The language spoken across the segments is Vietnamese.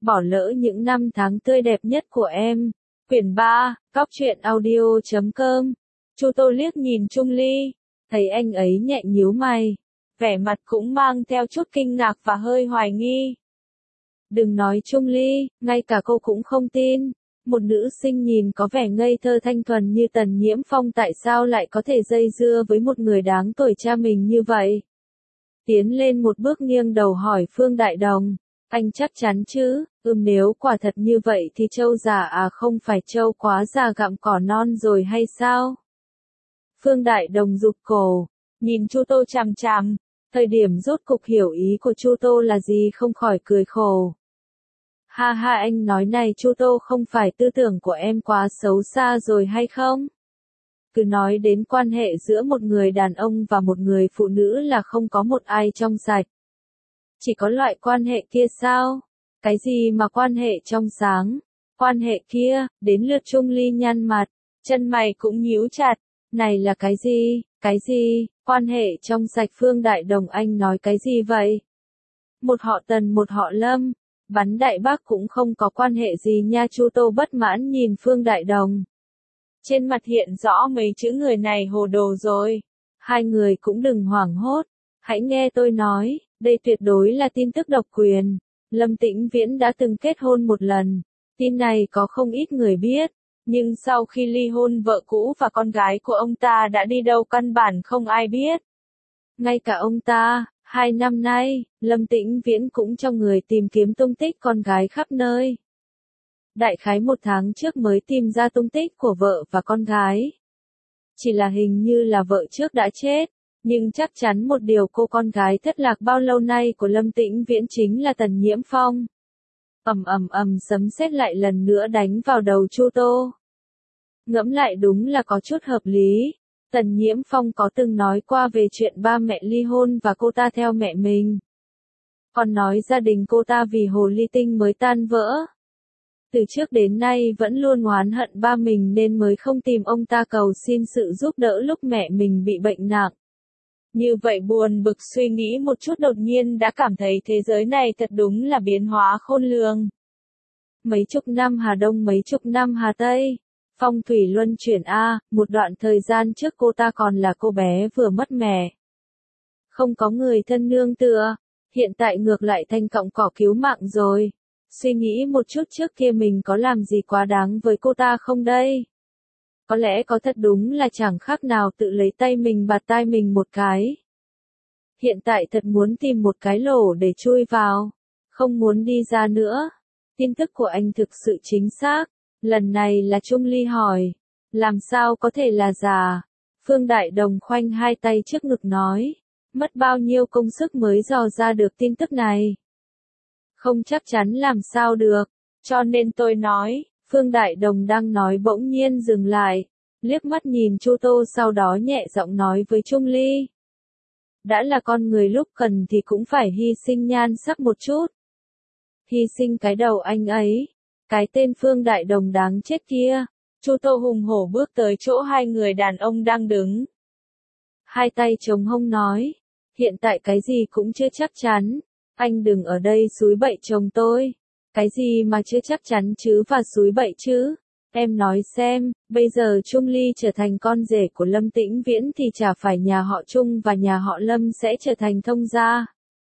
bỏ lỡ những năm tháng tươi đẹp nhất của em. Quyển 3, cóc.audio.com. Chu Tô liếc nhìn Chung Ly, thấy anh ấy nhẹ nhíu mày, vẻ mặt cũng mang theo chút kinh ngạc và hơi hoài nghi. Đừng nói Chung Ly, ngay cả cô cũng không tin. Một nữ sinh nhìn có vẻ ngây thơ thanh thuần như Tần Nhiễm Phong tại sao lại có thể dây dưa với một người đáng tuổi cha mình như vậy. Tiến lên một bước nghiêng đầu hỏi Phương Đại Đồng, anh chắc chắn chứ? Nếu quả thật như vậy thì trâu già à, không phải trâu quá già gặm cỏ non rồi hay sao? Phương Đại Đồng rụt cổ, nhìn Chu Tô chằm chằm, thời điểm rốt cục hiểu ý của Chu Tô là gì không khỏi cười khổ. Ha ha, anh nói này Chu Tô, không phải tư tưởng của em quá xấu xa rồi hay không? Cứ nói đến quan hệ giữa một người đàn ông và một người phụ nữ là không có một ai trong sạch. Chỉ có loại quan hệ kia sao? Cái gì mà quan hệ trong sáng? Quan hệ kia, đến lượt Chung Ly nhăn mặt, chân mày cũng nhíu chặt. Này là cái gì? Cái gì? Quan hệ trong sạch? Phương Đại Đồng, anh nói cái gì vậy? Một họ Tần một họ Lâm, bắn Đại Bác cũng không có quan hệ gì nha. Chu Tô bất mãn nhìn Phương Đại Đồng. Trên mặt hiện rõ mấy chữ người này hồ đồ rồi. Hai người cũng đừng hoảng hốt. Hãy nghe tôi nói, đây tuyệt đối là tin tức độc quyền. Lâm Tĩnh Viễn đã từng kết hôn một lần. Tin này có không ít người biết. Nhưng sau khi ly hôn, vợ cũ và con gái của ông ta đã đi đâu căn bản không ai biết. Ngay cả ông ta, 2 năm nay, Lâm Tĩnh Viễn cũng trong người tìm kiếm tung tích con gái khắp nơi. Đại khái 1 tháng trước mới tìm ra tung tích của vợ và con gái. Chỉ là hình như là vợ trước đã chết, nhưng chắc chắn một điều, cô con gái thất lạc bao lâu nay của Lâm Tĩnh Viễn chính là Tần Nhiễm Phong. Sấm sét lại lần nữa đánh vào đầu Chu Tô. Ngẫm lại đúng là có chút hợp lý. Tần Nhiễm Phong có từng nói qua về chuyện ba mẹ ly hôn và cô ta theo mẹ mình. Còn nói gia đình cô ta vì hồ ly tinh mới tan vỡ. Từ trước đến nay vẫn luôn oán hận ba mình nên mới không tìm ông ta cầu xin sự giúp đỡ lúc mẹ mình bị bệnh nặng. Như vậy buồn bực suy nghĩ một chút, đột nhiên đã cảm thấy thế giới này thật đúng là biến hóa khôn lường. Mấy chục năm Hà Đông, mấy chục năm Hà Tây. Phong thủy luân chuyển a, một đoạn thời gian trước cô ta còn là cô bé vừa mất mẹ. Không có người thân nương tựa, hiện tại ngược lại thành cọng cỏ cứu mạng rồi. Suy nghĩ một chút, trước kia mình có làm gì quá đáng với cô ta không đây? Có lẽ có, thật đúng là chẳng khác nào tự lấy tay mình bạt tai mình một cái. Hiện tại thật muốn tìm một cái lỗ để chui vào, không muốn đi ra nữa. Tin tức của anh thực sự chính xác. Lần này là Chung Ly hỏi. Làm sao có thể là giả? Phương Đại Đồng khoanh hai tay trước ngực nói. Mất bao nhiêu công sức mới dò ra được tin tức này? Không chắc chắn làm sao được. Cho nên tôi nói. Phương Đại Đồng đang nói bỗng nhiên dừng lại. Liếc mắt nhìn Chu Tô, sau đó nhẹ giọng nói với Chung Ly. Đã là con người lúc cần thì cũng phải hy sinh nhan sắc một chút. Hy sinh cái đầu anh ấy. Cái tên Phương Đại Đồng đáng chết kia. Chu Tô hùng hổ bước tới chỗ hai người đàn ông đang đứng. Hai tay chống hông nói. Hiện tại cái gì cũng chưa chắc chắn. Anh đừng ở đây xúi bậy chồng tôi. Cái gì mà chưa chắc chắn chứ và xúi bậy chứ? Em nói xem, bây giờ Chung Ly trở thành con rể của Lâm Tĩnh Viễn thì chả phải nhà họ Chung và nhà họ Lâm sẽ trở thành thông gia.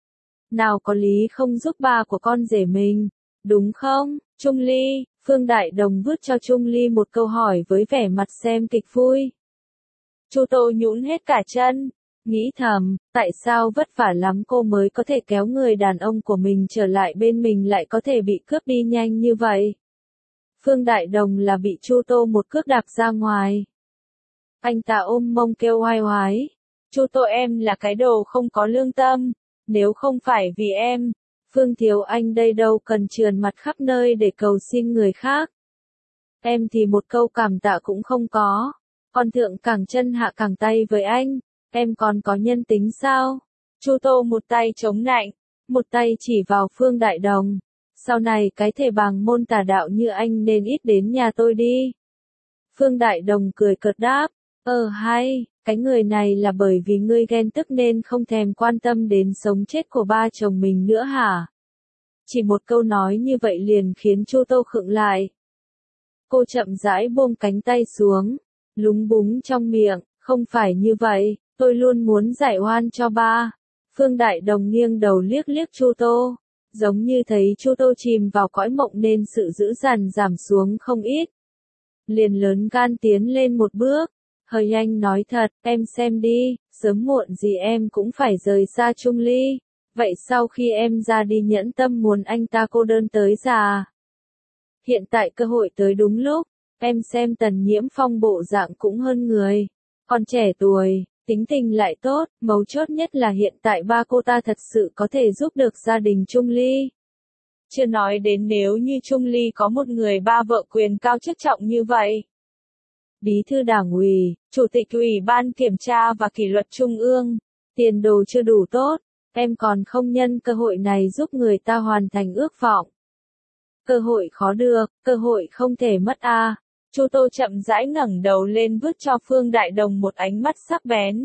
Nào có lý không giúp ba của con rể mình, đúng không? Chung Ly, Phương Đại Đồng vứt cho Chung Ly một câu hỏi với vẻ mặt xem kịch vui. Chu Tô nhũn hết cả chân, nghĩ thầm, tại sao vất vả lắm cô mới có thể kéo người đàn ông của mình trở lại bên mình lại có thể bị cướp đi nhanh như vậy? Phương Đại Đồng là bị Chu Tô một cước đạp ra ngoài. Anh ta ôm mông kêu oai oái. Chu Tô, em là cái đồ không có lương tâm. Nếu không phải vì em, Phương Thiếu Anh đây đâu cần trườn mặt khắp nơi để cầu xin người khác. Em thì một câu cảm tạ cũng không có. Còn thượng cẳng chân hạ cẳng tay với anh, em còn có nhân tính sao? Chu Tô một tay chống nạnh, một tay chỉ vào Phương Đại Đồng. Sau này cái thể bàng môn tà đạo như anh nên ít đến nhà tôi đi. Phương Đại Đồng cười cợt đáp, hay, cái người này là bởi vì ngươi ghen tức nên không thèm quan tâm đến sống chết của ba chồng mình nữa hả? Chỉ một câu nói như vậy liền khiến Chu Tô khựng lại. Cô chậm rãi buông cánh tay xuống, lúng búng trong miệng, không phải như vậy, tôi luôn muốn giải oan cho ba. Phương Đại Đồng nghiêng đầu liếc liếc Chu Tô, giống như thấy Chu Tô chìm vào cõi mộng nên sự dữ dằn giảm xuống không ít. Liền lớn gan tiến lên một bước, hơi anh nói thật, em xem đi, sớm muộn gì em cũng phải rời xa Trung Ly, vậy sau khi em ra đi nhẫn tâm muốn anh ta cô đơn tới già. Hiện tại cơ hội tới đúng lúc, em xem Tần Nhiễm Phong bộ dạng cũng hơn người, còn trẻ tuổi, tính tình lại tốt, mấu chốt nhất là hiện tại ba cô ta thật sự có thể giúp được gia đình Trung Ly. Chưa nói đến nếu như Trung Ly có một người ba vợ quyền cao chức trọng như vậy. Bí thư Đảng ủy, Chủ tịch Ủy ban Kiểm tra và Kỷ luật Trung ương, tiền đồ chưa đủ tốt, em còn không nhân cơ hội này giúp người ta hoàn thành ước vọng. Cơ hội khó được, cơ hội không thể mất a. Chu Tô chậm rãi ngẩng đầu lên vứt cho Phương Đại Đồng một ánh mắt sắc bén.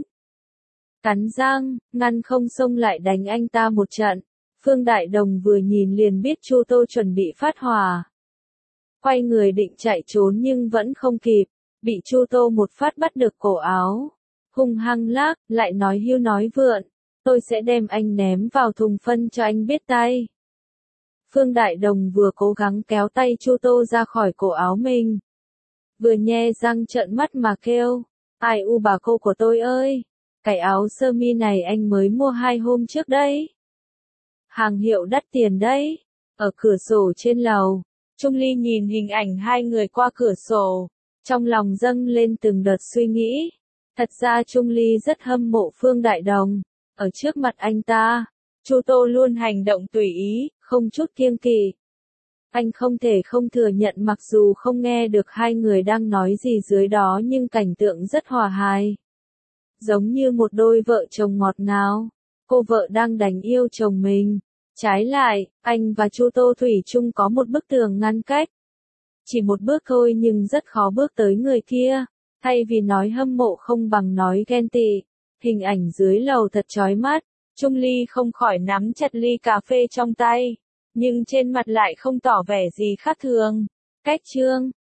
Cắn răng, ngăn không xông lại đánh anh ta một trận. Phương Đại Đồng vừa nhìn liền biết Chu Tô chuẩn bị phát hỏa. Quay người định chạy trốn nhưng vẫn không kịp, bị Chu Tô một phát bắt được cổ áo. Hung hăng lắc, lại nói hưu nói vượn, tôi sẽ đem anh ném vào thùng phân cho anh biết tay. Phương Đại Đồng vừa cố gắng kéo tay Chu Tô ra khỏi cổ áo mình, vừa nhe răng trợn mắt mà kêu, ai u bà cô của tôi ơi, cái áo sơ mi này anh mới mua 2 hôm trước đấy. Hàng hiệu đắt tiền đấy. Ở cửa sổ trên lầu, Trung Ly nhìn hình ảnh hai người qua cửa sổ, trong lòng dâng lên từng đợt suy nghĩ. Thật ra Trung Ly rất hâm mộ Phương Đại Đồng, ở trước mặt anh ta, Chu Tô luôn hành động tùy ý, không chút kiêng kỵ. Anh không thể không thừa nhận mặc dù không nghe được hai người đang nói gì dưới đó nhưng cảnh tượng rất hòa hài. Giống như một đôi vợ chồng ngọt ngào, cô vợ đang đánh yêu chồng mình. Trái lại, anh và Chu Tô thủy chung có một bức tường ngăn cách. Chỉ một bước thôi nhưng rất khó bước tới người kia. Thay vì nói hâm mộ không bằng nói ghen tị. Hình ảnh dưới lầu thật chói mắt. Trung Ly không khỏi nắm chặt ly cà phê trong tay. Nhưng trên mặt lại không tỏ vẻ gì khác thường. Cách chương